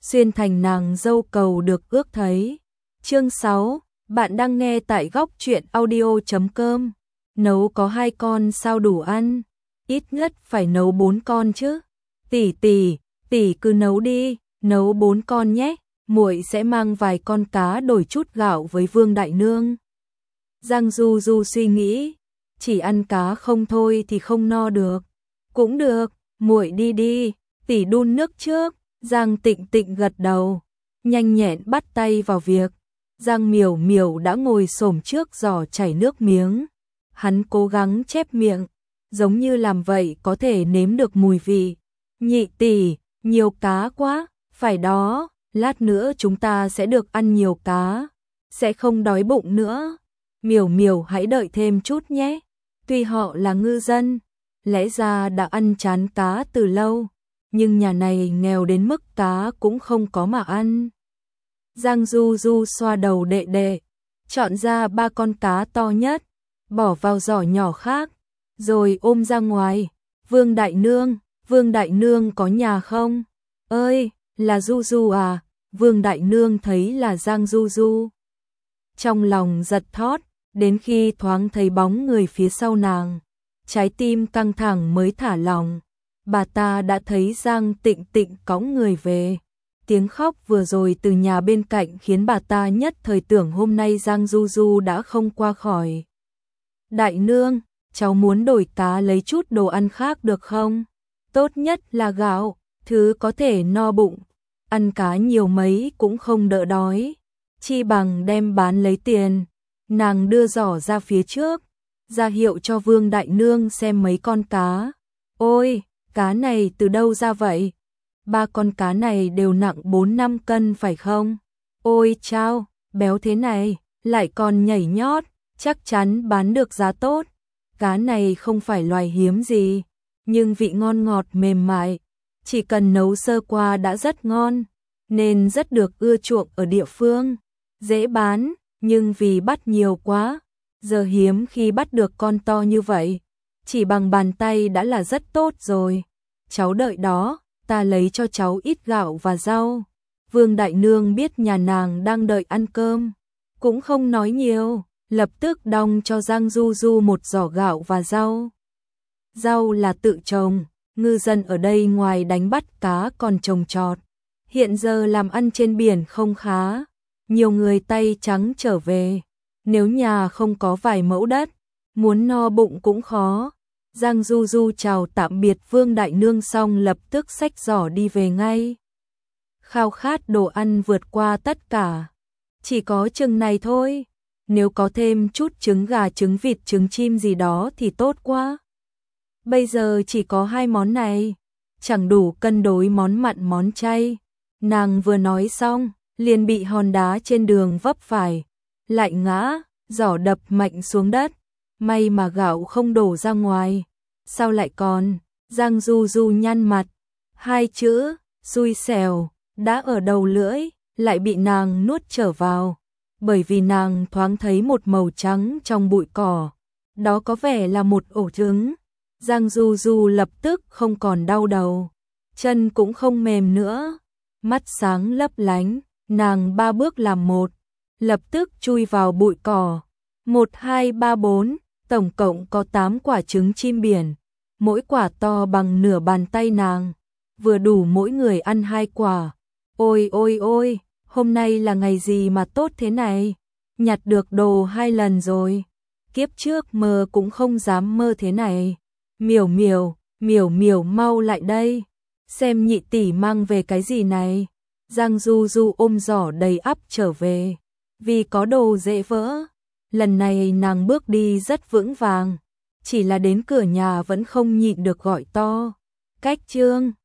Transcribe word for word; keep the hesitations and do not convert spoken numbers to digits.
xuyên thành nàng dâu cầu được ước thấy. Chương sáu, bạn đang nghe tại góc truyện audio chấm com. Nấu có hai con sao đủ ăn, ít nhất phải nấu bốn con chứ. Tỷ tỷ, tỷ cứ nấu đi, nấu bốn con nhé, muội sẽ mang vài con cá đổi chút gạo với Vương đại nương. Giang Du Du suy nghĩ, chỉ ăn cá không thôi thì không no được. Cũng được, muội đi đi, tỷ đun nước trước. Giang Tịnh Tịnh gật đầu, nhanh nhẹn bắt tay vào việc. Giang Miểu Miểu đã ngồi xổm trước giỏ chảy nước miếng. Hắn cố gắng chép miệng, giống như làm vậy có thể nếm được mùi vị. Nhị tỷ, nhiều cá quá, phải đó, lát nữa chúng ta sẽ được ăn nhiều cá, sẽ không đói bụng nữa. Miểu Miểu hãy đợi thêm chút nhé. Tuy họ là ngư dân, lẽ ra đã ăn chán cá từ lâu, nhưng nhà này nghèo đến mức cá cũng không có mà ăn. Giang Du Du xoa đầu đệ đệ, chọn ra ba con cá to nhất, bỏ vào giỏ nhỏ khác, rồi ôm ra ngoài. Vương đại nương, Vương đại nương có nhà không? Ơi, là Du Du à? Vương đại nương thấy là Giang Du Du, trong lòng giật thót, đến khi thoáng thấy bóng người phía sau nàng, trái tim căng thẳng mới thả lỏng. Bà ta đã thấy Giang Tịnh Tịnh cõng người về. Tiếng khóc vừa rồi từ nhà bên cạnh khiến bà ta nhất thời tưởng hôm nay Giang Du Du đã không qua khỏi. Đại nương, cháu muốn đổi cá lấy chút đồ ăn khác được không? Tốt nhất là gạo, thứ có thể no bụng. Ăn cá nhiều mấy cũng không đỡ đói, chi bằng đem bán lấy tiền. Nàng đưa giỏ ra phía trước, ra hiệu cho Vương đại nương xem mấy con cá. Ôi, cá này từ đâu ra vậy? Ba con cá này đều nặng bốn năm cân phải không? Ôi chao, béo thế này, lại còn nhảy nhót, chắc chắn bán được giá tốt. Cá này không phải loài hiếm gì, nhưng vị ngon ngọt mềm mại, chỉ cần nấu sơ qua đã rất ngon, nên rất được ưa chuộng ở địa phương. Dễ bán, nhưng vì bắt nhiều quá, giờ hiếm khi bắt được con to như vậy. Chỉ bằng bàn tay đã là rất tốt rồi. Cháu đợi đó, ta lấy cho cháu ít gạo và rau. Vương đại nương biết nhà nàng đang đợi ăn cơm, cũng không nói nhiều, lập tức đong cho Giang Du Du một giỏ gạo và rau. Rau là tự trồng, ngư dân ở đây ngoài đánh bắt cá còn trồng trọt. Hiện giờ làm ăn trên biển không khá, nhiều người tay trắng trở về. Nếu nhà không có vài mẫu đất, muốn no bụng cũng khó. Giang Du Du chào tạm biệt Vương đại nương xong lập tức xách giỏ đi về ngay. Khao khát đồ ăn vượt qua tất cả. Chỉ có chừng này thôi, nếu có thêm chút trứng gà, trứng vịt, trứng chim gì đó thì tốt quá. Bây giờ chỉ có hai món này, chẳng đủ cân đối món mặn món chay. Nàng vừa nói xong, liền bị hòn đá trên đường vấp phải, lại ngã, giỏ đập mạnh xuống đất. May mà gạo không đổ ra ngoài. Sao lại còn? Giang Du Du nhăn mặt, hai chữ xui xẻo đã ở đầu lưỡi, lại bị nàng nuốt trở vào, bởi vì nàng thoáng thấy một màu trắng trong bụi cỏ, đó có vẻ là một ổ trứng. Giang Du Du lập tức không còn đau đầu, chân cũng không mềm nữa, mắt sáng lấp lánh, nàng ba bước làm một, lập tức chui vào bụi cỏ. Một, hai, ba, bốn, tổng cộng có tám quả trứng chim biển, mỗi quả to bằng nửa bàn tay nàng, vừa đủ mỗi người ăn hai quả. Ôi ôi ôi, hôm nay là ngày gì mà tốt thế này, nhặt được đồ hai lần rồi, kiếp trước mơ cũng không dám mơ thế này. Miểu Miểu, Miểu Miểu mau lại đây, xem nhị tỷ mang về cái gì này. Giang Du Du ôm giỏ đầy ắp trở về, vì có đồ dễ vỡ. Lần này nàng bước đi rất vững vàng, chỉ là đến cửa nhà vẫn không nhịn được gọi to. Cách Trương.